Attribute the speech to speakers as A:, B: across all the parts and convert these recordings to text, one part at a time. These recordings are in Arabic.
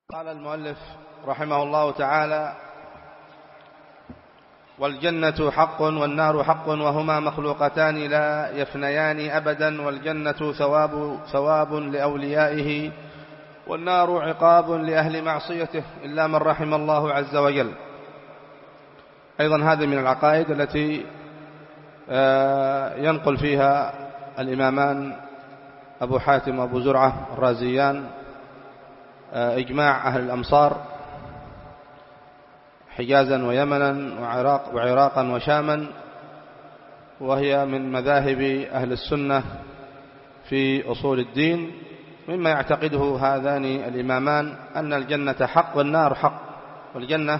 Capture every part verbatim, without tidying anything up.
A: قال المؤلف رحمه الله تعالى: والجنة حق والنار حق وهما مخلوقتان لا يفنيان أبدا، والجنة ثواب, ثواب لأوليائه، والنار عقاب لأهل معصيته إلا من رحم الله عز وجل. أيضا هذه من العقائد التي ينقل فيها الإمامان أبو حاتم وأبو زرعة الرازيان إجماع أهل الأمصار حجازا ويمنا وعراق وعراقا وشاما، وهي من مذاهب أهل السنة في أصول الدين، مما يعتقده هذان الإمامان أن الجنة حق والنار حق. والجنة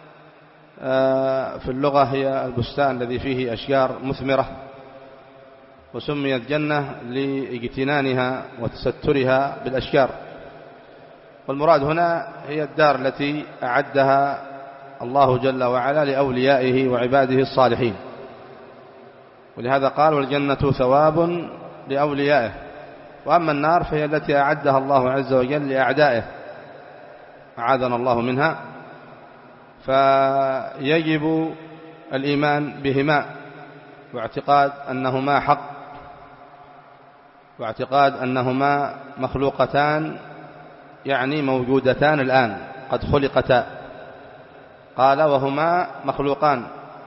A: في اللغة هي البستان الذي فيه أشجار مثمرة، وسميت جنة لاجتنانها وتسترها بالأشجار، والمراد هنا هي الدار التي أعدها الله جل وعلا لأوليائه وعباده الصالحين، ولهذا قال: والجنة ثواب لأوليائه. وأما النار فهي التي أعدها الله عز وجل لأعدائه، أعاذنا الله منها. فيجب الإيمان بهما واعتقاد أنهما حق، واعتقاد أنهما مخلوقتان، يعني موجودتان الآن، قد خلقتا. قال: وهما مخلوقان،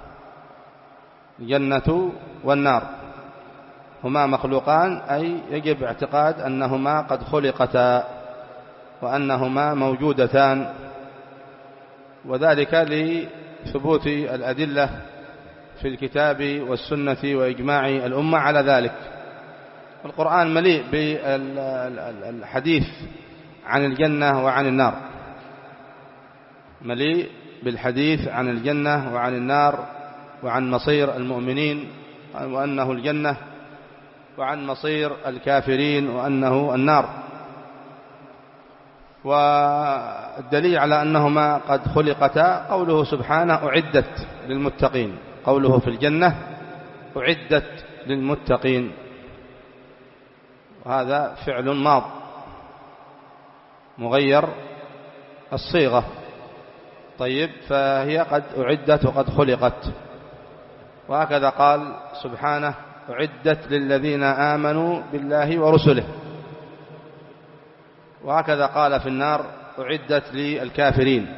A: الجنة والنار هما مخلوقان، أي يجب اعتقاد أنهما قد خلقتا وأنهما موجودتان، وذلك لثبوت الأدلة في الكتاب والسنة وإجماع الأمة على ذلك. القرآن مليء بالحديث عن الجنة وعن النار، مليء بالحديث عن الجنة وعن النار وعن مصير المؤمنين وأنه الجنة، وعن مصير الكافرين وأنه النار. والدليل على أنهما قد خلقتا قوله سبحانه: أعدت للمتقين. قوله في الجنة: أعدت للمتقين، وهذا فعل ماض مغير الصيغة. طيب، فهي قد أعدت وقد خلقت. وهكذا قال سبحانه: أعدت للذين آمنوا بالله ورسله. وهكذا قال في النار: أعدت للكافرين.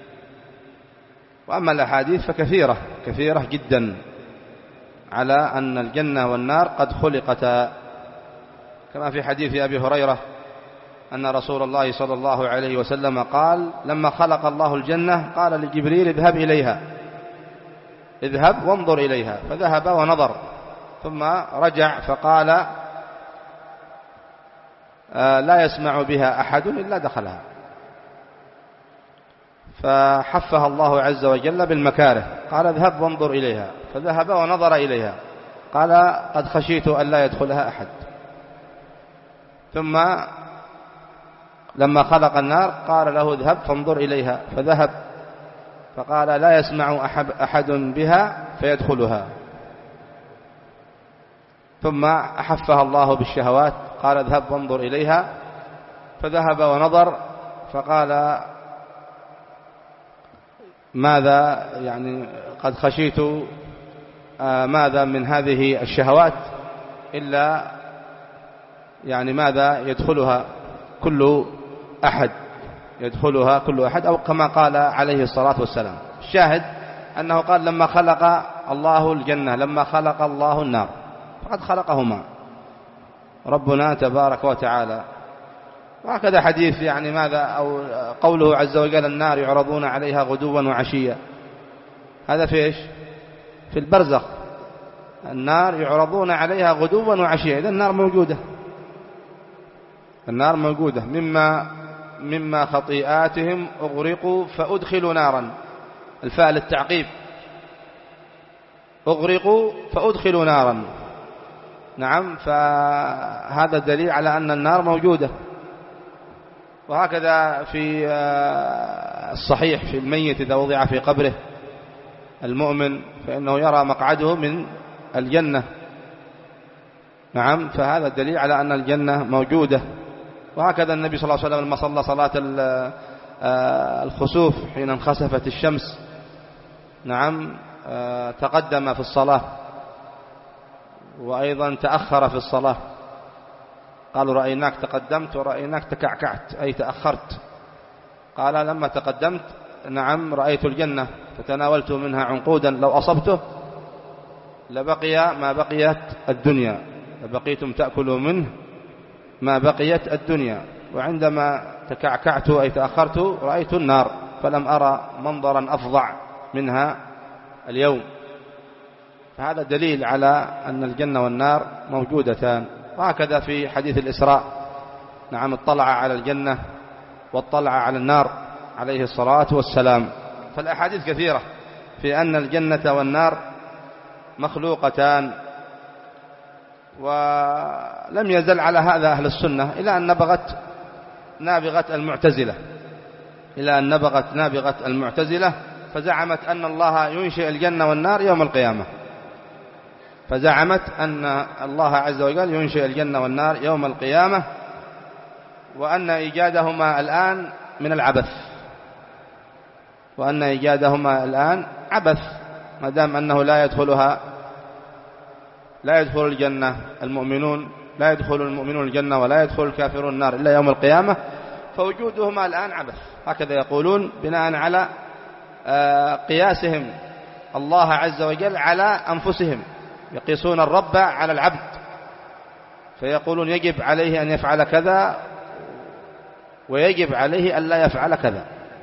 A: وأما الأحاديث فكثيرة كثيرة جدا على أن الجنة والنار قد خلقتا، كما في حديث أبي هريرة أن رسول الله صلى الله عليه وسلم قال: لما خلق الله الجنة قال لجبريل: اذهب إليها، اذهب وانظر إليها. فذهب ونظر، ثم رجع فقال: آه لا يسمع بها أحد إلا دخلها. فحفها الله عز وجل بالمكاره، قال: اذهب وانظر إليها. فذهب ونظر إليها، قال: قد خشيت أن لا يدخلها أحد. ثم لما خلق النار قال له: اذهب فانظر إليها. فذهب، فقال: لا يسمع أحد بها فيدخلها. ثم أحفها الله بالشهوات، قال: اذهب وانظر إليها. فذهب ونظر، فقال: ماذا يعني قد خشيت آه ماذا من هذه الشهوات إلا يعني ماذا يدخلها كل أحد، يدخلها كل أحد، أو كما قال عليه الصلاة والسلام. الشاهد أنه قال: لما خلق الله الجنة، لما خلق الله النار، فقد خلقهما ربنا تبارك وتعالى. وهكذا حديث يعني ماذا، أو قوله عز وجل: النار يعرضون عليها غدوا وعشيا. هذا في إيش؟ في البرزخ. النار يعرضون عليها غدوا وعشيا، إذا النار موجودة، النار موجودة. مما مما خطيئاتهم أغرقوا فأدخلوا نارا، الفاء للتعقيب، أغرقوا فأدخلوا نارا. نعم، فهذا دليل على أن النار موجودة. وهكذا في الصحيح في الميت إذا وضع في قبره المؤمن فإنه يرى مقعده من الجنة. نعم، فهذا دليل على أن الجنة موجودة. وهكذا النبي صلى الله عليه وسلم لما صلى صلاة الخسوف حين انخسفت الشمس، نعم، تقدم في الصلاة وأيضا تأخر في الصلاة. قالوا رأيناك تقدمت ورأيناك تكعكعت أي تأخرت. قال لما تقدمت نعم رأيت الجنة فتناولت منها عنقودا لو أصبته لبقي ما بقيت الدنيا، لبقيتم تأكلوا منه ما بقيت الدنيا. وعندما تكعكعت أي تأخرت رأيت النار فلم أرى منظرا أفظع منها اليوم. فهذا دليل على أن الجنة والنار موجودتان. وهكذا في حديث الإسراء، نعم، اطلع على الجنة واطلع على النار عليه الصلاة والسلام. فالأحاديث كثيرة في أن الجنة والنار مخلوقتان. ولم يزل على هذا أهل السنة إلى أن نبغت نابغة المعتزلة إلى أن نبغت نابغة المعتزلة فزعمت أن الله ينشئ الجنة والنار يوم القيامة. فزعمت أن الله عز وجل ينشئ الجنة والنار يوم القيامة، وأن إيجادهما الآن من العبث، وأن إيجادهما الآن عبث ما دام أنه لا يدخلها لا يدخل الجنة المؤمنون لا يدخل المؤمنون الجنة ولا يدخل الكافرون النار إلا يوم القيامة، فوجودهما الآن عبث. هكذا يقولون بناء على قياسهم الله عز وجل على أنفسهم، يقيسون الرب على العبد فيقولون يجب عليه أن يفعل كذا ويجب عليه أن لا يفعل كذا،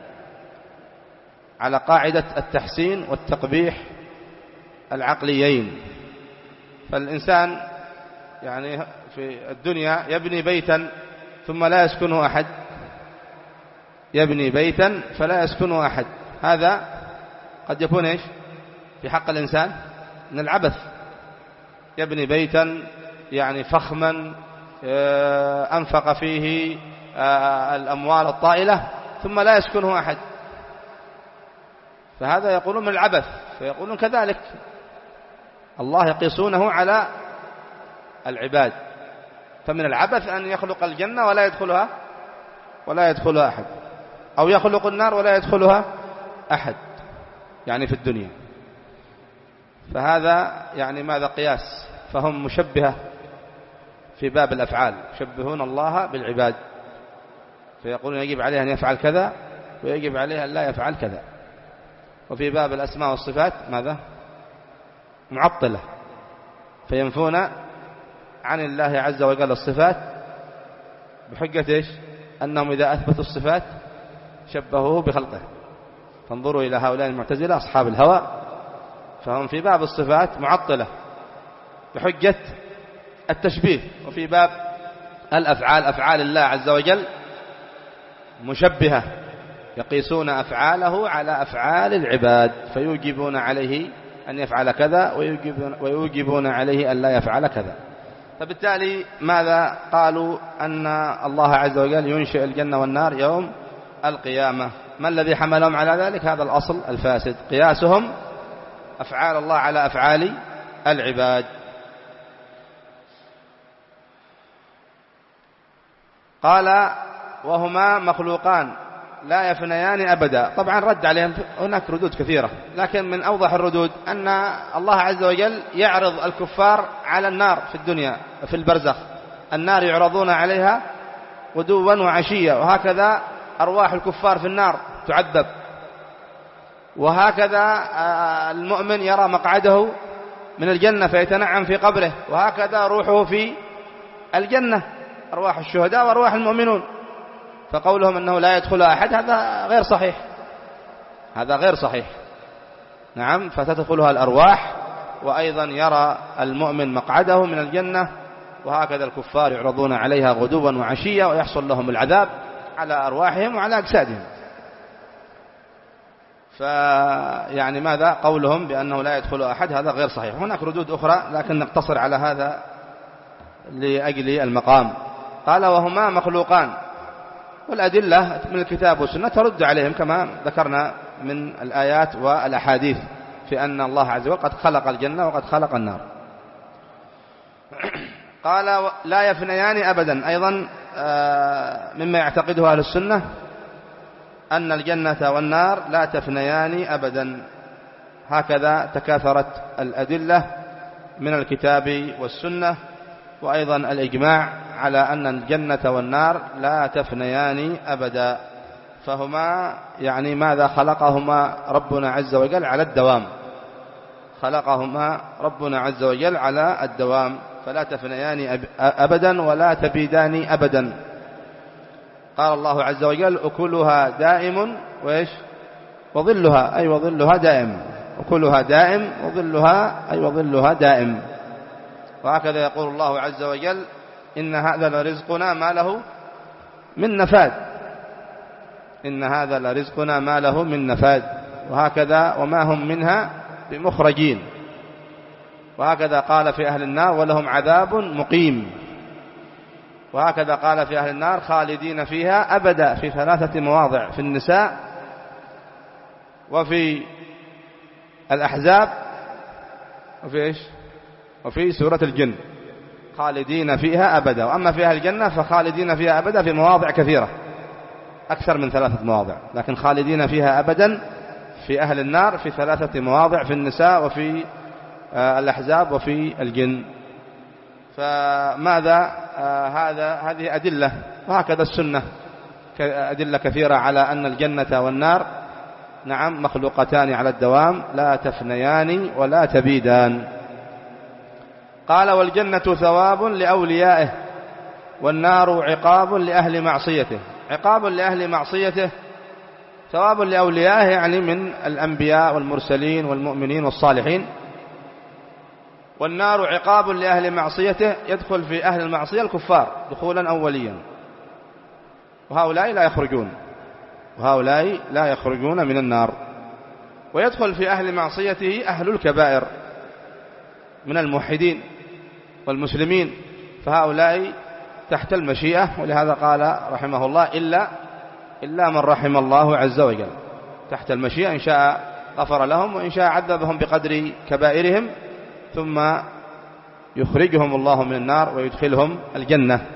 A: على قاعدة التحسين والتقبيح العقليين. فالإنسان يعني في الدنيا يبني بيتا ثم لا يسكنه أحد، يبني بيتا فلا يسكنه أحد، هذا قد يكون إيش في حق الإنسان من العبث. يبني بيتا يعني فخما أنفق فيه الأموال الطائلة ثم لا يسكنه أحد، فهذا يقولون من العبث. فيقولون كذلك الله يقيسونه على العباد، فمن العبث أن يخلق الجنة ولا يدخلها ولا يدخلها أحد، أو يخلق النار ولا يدخلها أحد يعني في الدنيا. فهذا يعني ماذا قياس، فهم مشبهة في باب الأفعال، يشبهون الله بالعباد فيقولون يجب عليه أن يفعل كذا ويجب عليه أن لا يفعل كذا. وفي باب الأسماء والصفات ماذا معطلة، فينفون عن الله عز وجل الصفات بحجة إيش أنهم إذا أثبتوا الصفات شبهوه بخلقه. فانظروا إلى هؤلاء المعتزلة أصحاب الهوى، فهم في باب الصفات معطلة بحجة التشبيه، وفي باب الأفعال أفعال الله عز وجل مشبهة، يقيسون أفعاله على أفعال العباد فيوجبون عليه أن يفعل كذا ويوجبون عليه أن لا يفعل كذا. فبالتالي ماذا قالوا أن الله عز وجل ينشئ الجنة والنار يوم القيامة. ما الذي حملهم على ذلك؟ هذا الأصل الفاسد، قياسهم أفعال الله على أفعال العباد. قال وهما مخلوقان لا يفنيان أبدا. طبعا رد عليهم هناك ردود كثيرة، لكن من أوضح الردود أن الله عز وجل يعرض الكفار على النار في الدنيا في البرزخ، النار يعرضون عليها غدوا وعشيا، وهكذا أرواح الكفار في النار تعذب، وهكذا المؤمن يرى مقعده من الجنة فيتنعم في قبره، وهكذا روحه في الجنة، أرواح الشهداء وأرواح المؤمنون. فقولهم أنه لا يدخل أحد هذا غير صحيح، هذا غير صحيح. نعم، فتدخلها الأرواح، وأيضا يرى المؤمن مقعده من الجنة، وهكذا الكفار يعرضون عليها غدوا وعشيا ويحصل لهم العذاب على أرواحهم وعلى أجسادهم. فيعني ماذا قولهم بأنه لا يدخل أحد هذا غير صحيح. هناك ردود أخرى لكن نقتصر على هذا لأجل المقام. قال وهما مخلوقان، والأدلة من الكتاب والسنة ترد عليهم كما ذكرنا من الآيات والأحاديث في أن الله عز وجل قد خلق الجنة وقد خلق النار. قال لا يفنيان أبدا، أيضا مما يعتقده أهل السنة أن الجنة والنار لا تفنيان أبدا. هكذا تكاثرت الأدلة من الكتاب والسنة، وأيضا الإجماع على أن الجنة والنار لا تفنيان أبدا، فهما يعني ماذا خلقهما ربنا عز وجل على الدوام، خلقهما ربنا عز وجل على الدوام، فلا تفنيان أبدا ولا تبيدان أبدا. قال الله عز وجل أكلها دائم وإيش وظلها، أي وظلها دائم، أكلها دائم وظلها أي وظلها دائم. وهكذا يقول الله عز وجل إن هذا لرزقنا ما له من نفاد، إن هذا لرزقنا ما له من نفاد. وهكذا وما هم منها بمخرجين. وهكذا قال في أهل النار ولهم عذاب مقيم. وهكذا قال في أهل النار خالدين فيها أبدا في ثلاثة مواضع، في النساء وفي الأحزاب وفي إيش وفي سورة الجن، خالدين فيها أبدا. وأما في أهل الجنة فخالدين فيها أبدا في مواضع كثيرة، أكثر من ثلاثة مواضع، لكن خالدين فيها أبدا في أهل النار في ثلاثة مواضع، في النساء وفي الأحزاب وفي الجن. فماذا هذا هذه أدلة، وهكذا السنة أدلة كثيرة على أن الجنة والنار نعم مخلوقتان على الدوام لا تفنيان ولا تبيدان. قال والجنة ثواب لأوليائه والنار عقاب لأهل معصيته. عقاب لأهل معصيته، ثواب لأوليائه يعني من الأنبياء والمرسلين والمؤمنين والصالحين. والنار عقاب لأهل معصيته، يدخل في أهل المعصية الكفار دخولا أوليا، وهؤلاء لا يخرجون وهؤلاء لا يخرجون من النار. ويدخل في أهل معصيته أهل الكبائر من الموحدين والمسلمين، فهؤلاء تحت المشيئة. ولهذا قال رحمه الله إلا إلا من رحم الله عز وجل، تحت المشيئة، إن شاء غفر لهم وإن شاء عذبهم بقدر كبائرهم، ثم يخرجهم الله من النار ويدخلهم الجنة.